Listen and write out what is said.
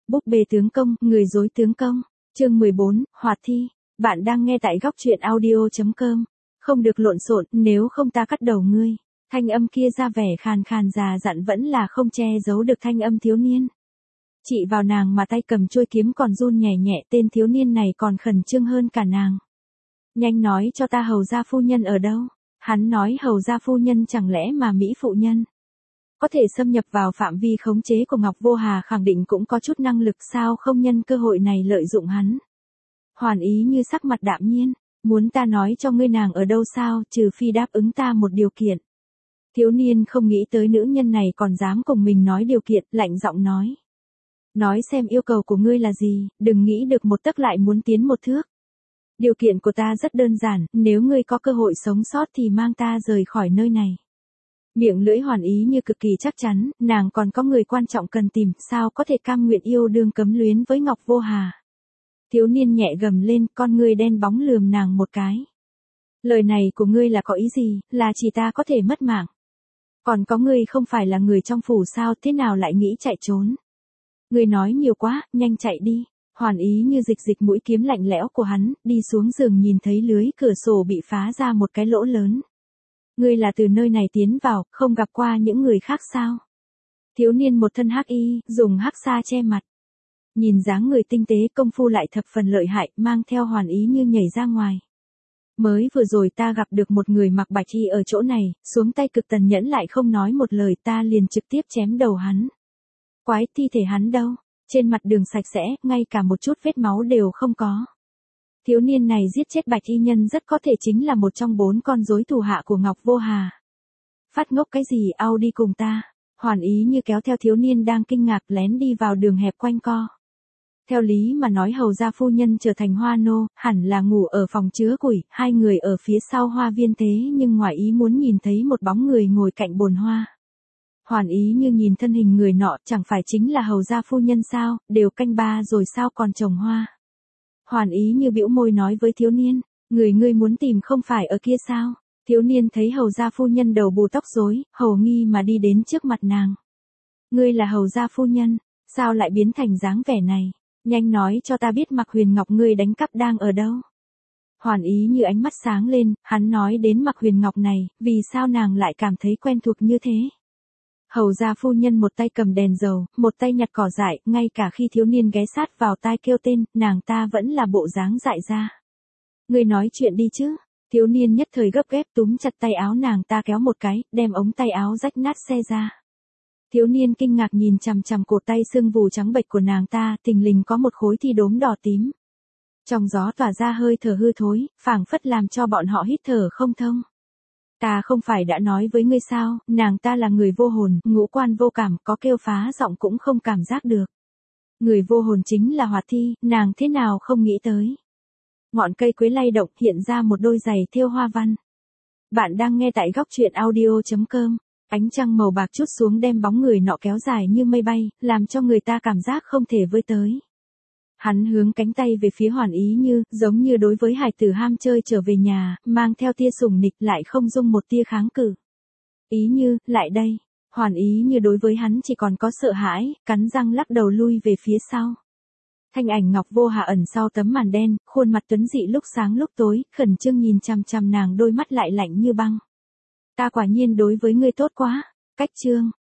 Búp bê tướng công, người dối tướng công. Chương 14, Hoạt thi. Bạn đang nghe tại góc truyện audio.com. Không được lộn xộn, nếu không ta cắt đầu ngươi. Thanh âm kia ra vẻ khàn khàn già dặn vẫn là không che giấu được thanh âm thiếu niên. Chị vào nàng mà tay cầm chuôi kiếm còn run nhẹ nhẹ, tên thiếu niên này còn khẩn trương hơn cả nàng. Nhanh nói cho ta hầu gia phu nhân ở đâu? Hắn nói hầu gia phu nhân chẳng lẽ mà Mỹ phụ nhân có thể xâm nhập vào phạm vi khống chế của Ngọc Vô Hà, khẳng định cũng có chút năng lực, sao không nhân cơ hội này lợi dụng hắn. Hoàn Ý như sắc mặt đạm nhiên, muốn ta nói cho ngươi nàng ở đâu sao, trừ phi đáp ứng ta một điều kiện. Thiếu niên không nghĩ tới nữ nhân này còn dám cùng mình nói điều kiện, lạnh giọng nói. Nói xem yêu cầu của ngươi là gì, đừng nghĩ được một tấc lại muốn tiến một thước. Điều kiện của ta rất đơn giản, nếu ngươi có cơ hội sống sót thì mang ta rời khỏi nơi này. Miệng lưỡi Hoàn Ý như cực kỳ chắc chắn, nàng còn có người quan trọng cần tìm, sao có thể cam nguyện yêu đương cấm luyến với Ngọc Vô Hà. Thiếu niên nhẹ gầm lên, con ngươi đen bóng lườm nàng một cái. Lời này của ngươi là có ý gì, là chỉ ta có thể mất mạng. Còn có ngươi không phải là người trong phủ sao, thế nào lại nghĩ chạy trốn. Ngươi nói nhiều quá, nhanh chạy đi. Hoàn Ý như dịch mũi kiếm lạnh lẽo của hắn, đi xuống giường nhìn thấy lưới cửa sổ bị phá ra một cái lỗ lớn. Ngươi là từ nơi này tiến vào, không gặp qua những người khác sao? Thiếu niên một thân hắc y, dùng hắc sa che mặt. Nhìn dáng người tinh tế, công phu lại thập phần lợi hại, mang theo Hoàn Ý như nhảy ra ngoài. Mới vừa rồi ta gặp được một người mặc bạch y ở chỗ này, xuống tay cực tàn nhẫn, lại không nói một lời, ta liền trực tiếp chém đầu hắn. Quái, thi thể hắn đâu? Trên mặt đường sạch sẽ, ngay cả một chút vết máu đều không có. Thiếu niên này giết chết bạch y nhân rất có thể chính là một trong 4 con rối thủ hạ của Ngọc Vô Hà. Phát ngốc cái gì, ao đi cùng ta. Hoàn Ý như kéo theo thiếu niên đang kinh ngạc lén đi vào đường hẹp quanh co. Theo lý mà nói hầu gia phu nhân trở thành hoa nô, hẳn là ngủ ở phòng chứa củi, hai người ở phía sau hoa viên, thế nhưng ngoài ý muốn nhìn thấy một bóng người ngồi cạnh bồn hoa. Hoàn Ý như nhìn thân hình người nọ, chẳng phải chính là hầu gia phu nhân sao, đều canh ba rồi sao còn trồng hoa. Hoàn Ý như bĩu môi nói với thiếu niên, người ngươi muốn tìm không phải ở kia sao? Thiếu niên thấy hầu gia phu nhân đầu bù tóc rối, hầu nghi mà đi đến trước mặt nàng. Ngươi là hầu gia phu nhân, sao lại biến thành dáng vẻ này? Nhanh nói cho ta biết Mạc Huyền Ngọc ngươi đánh cắp đang ở đâu? Hoàn Ý như ánh mắt sáng lên, hắn nói đến Mạc Huyền Ngọc này, vì sao nàng lại cảm thấy quen thuộc như thế? Hầu gia phu nhân một tay cầm đèn dầu, một tay nhặt cỏ dại, ngay cả khi thiếu niên ghé sát vào tai kêu tên, nàng ta vẫn là bộ dáng dại ra. Ngươi nói chuyện đi chứ. Thiếu niên nhất thời gấp gáp túm chặt tay áo nàng ta kéo một cái, đem ống tay áo rách nát xe ra. Thiếu niên kinh ngạc nhìn chằm chằm cột tay sưng vù trắng bệch của nàng ta, thình lình có một khối thi đốm đỏ tím. Trong gió tỏa ra hơi thở hư thối, phảng phất làm cho bọn họ hít thở không thông. Ta không phải đã nói với ngươi sao, nàng ta là người vô hồn, ngũ quan vô cảm, có kêu phá giọng cũng không cảm giác được. Người vô hồn chính là Hoạt thi, nàng thế nào không nghĩ tới. Ngọn cây quế lay động hiện ra một đôi giày thêu hoa văn. Bạn đang nghe tại góc truyện audio.com. Ánh trăng màu bạc trút xuống đem bóng người nọ kéo dài như mây bay, làm cho người ta cảm giác không thể với tới. Hắn hướng cánh tay về phía Hoàn Ý như, giống như đối với hải tử ham chơi trở về nhà, mang theo tia sủng nịch lại không dung một tia kháng cự. Ý như, lại đây. Hoàn Ý như đối với hắn chỉ còn có sợ hãi, cắn răng lắc đầu lui về phía sau. Thanh ảnh Ngọc Vô Hà ẩn sau tấm màn đen, khuôn mặt tuấn dị lúc sáng lúc tối, khẩn trương nhìn chằm chằm nàng, đôi mắt lại lạnh như băng. Ta quả nhiên đối với ngươi tốt quá. Cách chương.